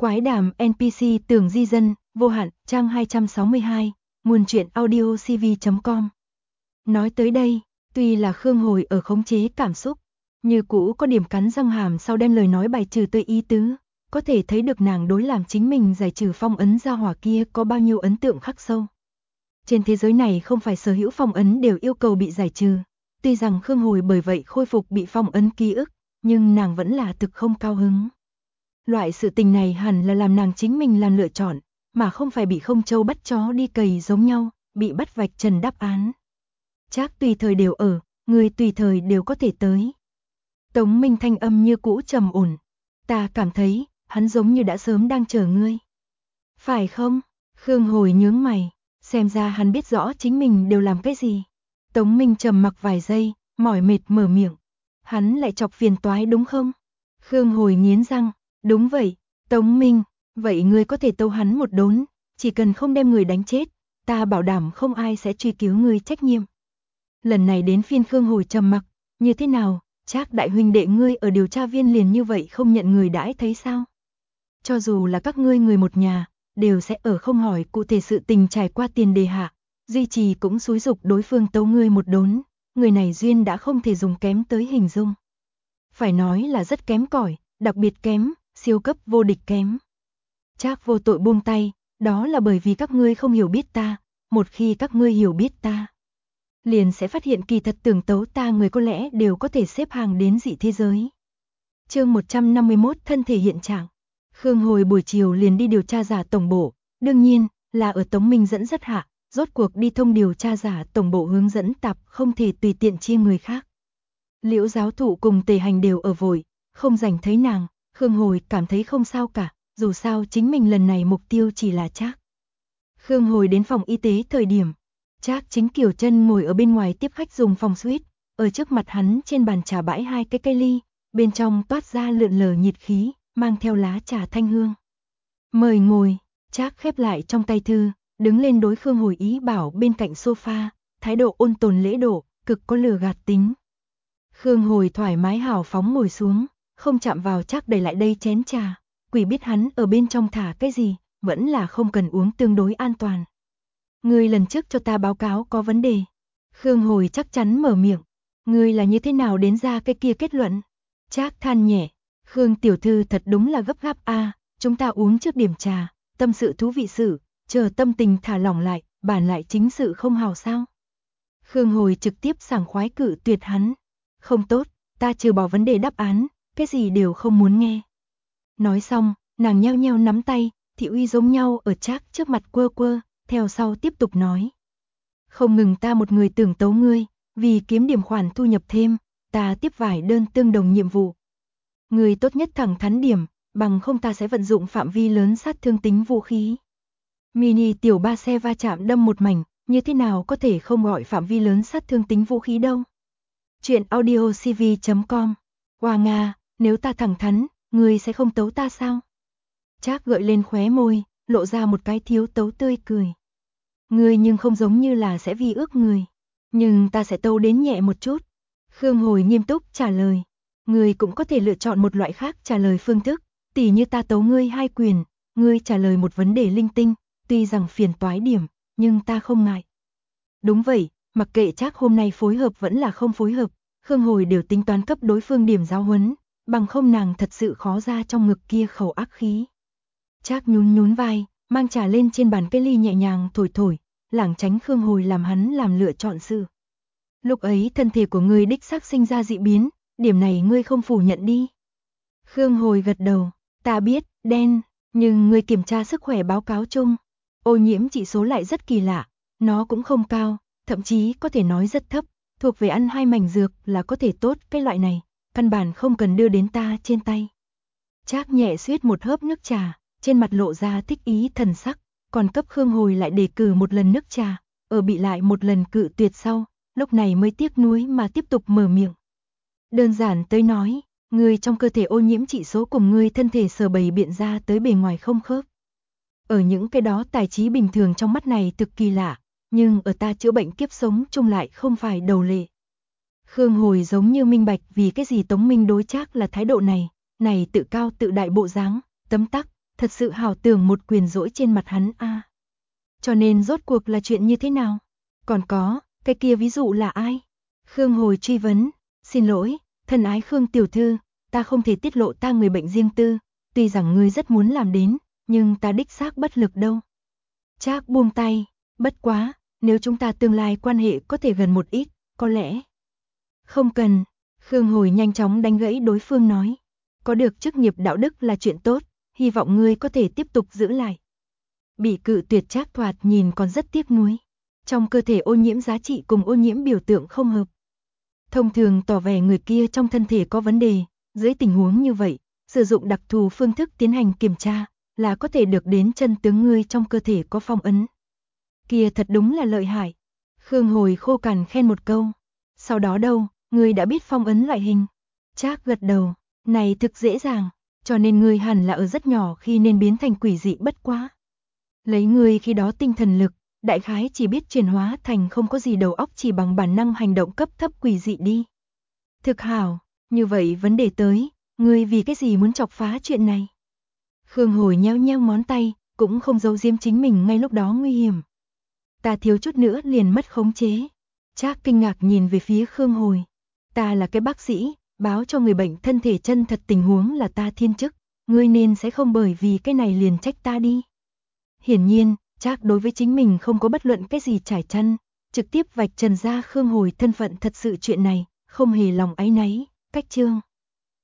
Quái đàm NPC Tường Di Dân, vô hạn, trang 262, nguồn truyện audio cv.com. Nói tới đây, tuy là Khương Hồi ở khống chế cảm xúc, như cũ có điểm cắn răng hàm sau đem lời nói bài trừ tới ý tứ, có thể thấy được nàng đối làm chính mình giải trừ phong ấn gia hỏa kia có bao nhiêu ấn tượng khắc sâu. Trên thế giới này không phải sở hữu phong ấn đều yêu cầu bị giải trừ, tuy rằng Khương Hồi bởi vậy khôi phục bị phong ấn ký ức, nhưng nàng vẫn là thực không cao hứng. Loại sự tình này hẳn là làm nàng chính mình làm lựa chọn, mà không phải bị không châu bắt chó đi cày giống nhau, bị bắt vạch trần đáp án. Trác tùy thời đều ở, người tùy thời đều có thể tới. Tống Minh thanh âm như cũ trầm ổn. Ta cảm thấy, hắn giống như đã sớm đang chờ ngươi. Phải không? Khương Hồi nhướng mày, xem ra hắn biết rõ chính mình đều làm cái gì. Tống Minh trầm mặc vài giây, mỏi mệt mở miệng. Hắn lại chọc phiền toái đúng không? Khương Hồi nghiến răng, đúng vậy, Tống Minh, vậy ngươi có thể tâu hắn một đốn, chỉ cần không đem người đánh chết, ta bảo đảm không ai sẽ truy cứu ngươi trách nhiệm. Lần này đến phiên Khương Hồi trầm mặc, như thế nào, Trác đại huynh đệ ngươi ở điều tra viên liền như vậy không nhận người đãi thấy sao? Cho dù là các ngươi người một nhà, đều sẽ ở không hỏi cụ thể sự tình trải qua tiền đề hạ, duy trì cũng xúi dục đối phương tấu ngươi một đốn, người này duyên đã không thể dùng kém tới hình dung. Phải nói là rất kém cỏi, đặc biệt kém, siêu cấp vô địch kém. Trác vô tội buông tay, đó là bởi vì các ngươi không hiểu biết ta, một khi các ngươi hiểu biết ta, liền sẽ phát hiện kỳ thật tưởng tấu ta người có lẽ đều có thể xếp hàng đến dị thế giới. Chương 151 thân thể hiện trạng. Khương Hồi buổi chiều liền đi điều tra giả tổng bộ, đương nhiên là ở Tống Minh dẫn dắt hạ, rốt cuộc đi thông điều tra giả tổng bộ hướng dẫn tạp không thể tùy tiện chia người khác. Liễu giáo thụ cùng Tề Hành đều ở vội, không rảnh thấy nàng, Khương Hồi cảm thấy không sao cả, dù sao chính mình lần này mục tiêu chỉ là Trác. Khương Hồi đến phòng y tế thời điểm, Trác chính kiều chân ngồi ở bên ngoài tiếp khách dùng phòng suite, ở trước mặt hắn trên bàn trà bãi hai cái cây ly, bên trong toát ra lượn lờ nhiệt khí, mang theo lá trà thanh hương. Mời ngồi, Trác khép lại trong tay thư, đứng lên đối Khương Hồi ý bảo bên cạnh sofa, thái độ ôn tồn lễ độ, cực có lừa gạt tính. Khương Hồi thoải mái hào phóng ngồi xuống, không chạm vào Trác đẩy lại đây chén trà, quỷ biết hắn ở bên trong thả cái gì, vẫn là không cần uống tương đối an toàn. Ngươi lần trước cho ta báo cáo có vấn đề. Khương Hồi chắc chắn mở miệng. Ngươi là như thế nào đến ra cái kia kết luận? Trác than nhẹ. Khương tiểu thư thật đúng là gấp gáp a, chúng ta uống trước điểm trà, tâm sự thú vị sự, chờ tâm tình thả lỏng lại, bản lại chính sự không hào sao? Khương Hồi trực tiếp sảng khoái cự tuyệt hắn. Không tốt, ta trừ bỏ vấn đề đáp án, cái gì đều không muốn nghe. Nói xong, nàng nheo nheo nắm tay, thị uy giống nhau ở Trác trước mặt quơ quơ, theo sau tiếp tục nói. Không ngừng ta một người tưởng tấu ngươi, vì kiếm điểm khoản thu nhập thêm, ta tiếp vài đơn tương đồng nhiệm vụ. Ngươi tốt nhất thẳng thắn điểm, bằng không ta sẽ vận dụng phạm vi lớn sát thương tính vũ khí. Mini tiểu ba xe va chạm đâm một mảnh, như thế nào có thể không gọi phạm vi lớn sát thương tính vũ khí đâu. Chuyện audio cv.com. Hoa Nga, nếu ta thẳng thắn, ngươi sẽ không tấu ta sao? Trác gợi lên khóe môi, lộ ra một cái thiếu tấu tươi cười. Ngươi nhưng không giống như là sẽ vi ước người, nhưng ta sẽ tấu đến nhẹ một chút. Khương Hồi nghiêm túc trả lời. Ngươi cũng có thể lựa chọn một loại khác trả lời phương thức, tỉ như ta tấu ngươi 2 quyền, ngươi trả lời một vấn đề linh tinh, tuy rằng phiền toái điểm, nhưng ta không ngại. Đúng vậy, mặc kệ Trác hôm nay phối hợp vẫn là không phối hợp, Khương Hồi đều tính toán cấp đối phương điểm giáo huấn, bằng không nàng thật sự khó ra trong ngực kia khẩu ác khí. Trác nhún nhún vai, mang trà lên trên bàn cây ly nhẹ nhàng thổi thổi, lảng tránh Khương Hồi làm hắn làm lựa chọn sự. Lúc ấy thân thể của ngươi đích xác sinh ra dị biến, điểm này ngươi không phủ nhận đi. Khương Hồi gật đầu, ta biết, đen, nhưng ngươi kiểm tra sức khỏe báo cáo chung, ô nhiễm chỉ số lại rất kỳ lạ, nó cũng không cao, thậm chí có thể nói rất thấp, thuộc về ăn 2 mảnh dược là có thể tốt cái loại này, căn bản không cần đưa đến ta trên tay. Trác nhẹ suýt một hớp nước trà, trên mặt lộ ra thích ý thần sắc, còn cấp Khương Hồi lại đề cử một lần nước trà, ở bị lại một lần cự tuyệt sau, lúc này mới tiếc nuối mà tiếp tục mở miệng. Đơn giản tới nói, người trong cơ thể ô nhiễm chỉ số cùng người thân thể sờ bày biện ra tới bề ngoài không khớp. Ở những cái đó tài trí bình thường trong mắt này thực kỳ lạ, nhưng ở ta chữa bệnh kiếp sống chung lại không phải đầu lệ. Khương Hồi giống như minh bạch vì cái gì Tống Minh đối Trác là thái độ này tự cao tự đại bộ dáng, tấm tắc, thật sự hảo tưởng một quyền dỗi trên mặt hắn a. Cho nên rốt cuộc là chuyện như thế nào? Còn có, cái kia ví dụ là ai? Khương Hồi truy vấn, xin lỗi, thân ái Khương tiểu thư, ta không thể tiết lộ ta người bệnh riêng tư, tuy rằng ngươi rất muốn làm đến, nhưng ta đích xác bất lực đâu. Trác buông tay, bất quá, nếu chúng ta tương lai quan hệ có thể gần một ít, có lẽ. Không cần, Khương Hồi nhanh chóng đánh gãy đối phương nói. Có được chức nghiệp đạo đức là chuyện tốt, hy vọng ngươi có thể tiếp tục giữ lại. Bị cự tuyệt Trác thoạt nhìn còn rất tiếc nuối. Trong cơ thể ô nhiễm giá trị cùng ô nhiễm biểu tượng không hợp. Thông thường tỏ vẻ người kia trong thân thể có vấn đề, dưới tình huống như vậy, sử dụng đặc thù phương thức tiến hành kiểm tra, là có thể được đến chân tướng ngươi trong cơ thể có phong ấn. Kia thật đúng là lợi hại. Khương Hồi khô cằn khen một câu. Sau đó đâu, ngươi đã biết phong ấn loại hình. Trác gật đầu, này thực dễ dàng, cho nên ngươi hẳn là ở rất nhỏ khi nên biến thành quỷ dị bất quá. Lấy ngươi khi đó tinh thần lực, đại khái chỉ biết chuyển hóa thành không có gì đầu óc chỉ bằng bản năng hành động cấp thấp quỷ dị đi. Thực hảo, như vậy vấn đề tới, ngươi vì cái gì muốn chọc phá chuyện này? Khương Hồi nheo nheo ngón tay, cũng không giấu giếm chính mình ngay lúc đó nguy hiểm. Ta thiếu chút nữa liền mất khống chế. Trác kinh ngạc nhìn về phía Khương Hồi. Ta là cái bác sĩ, báo cho người bệnh thân thể chân thật tình huống là ta thiên chức, ngươi nên sẽ không bởi vì cái này liền trách ta đi. Hiển nhiên, Trác đối với chính mình không có bất luận cái gì trải chăn, trực tiếp vạch trần ra Khương Hồi thân phận thật sự chuyện này, không hề lòng áy náy, cách chương.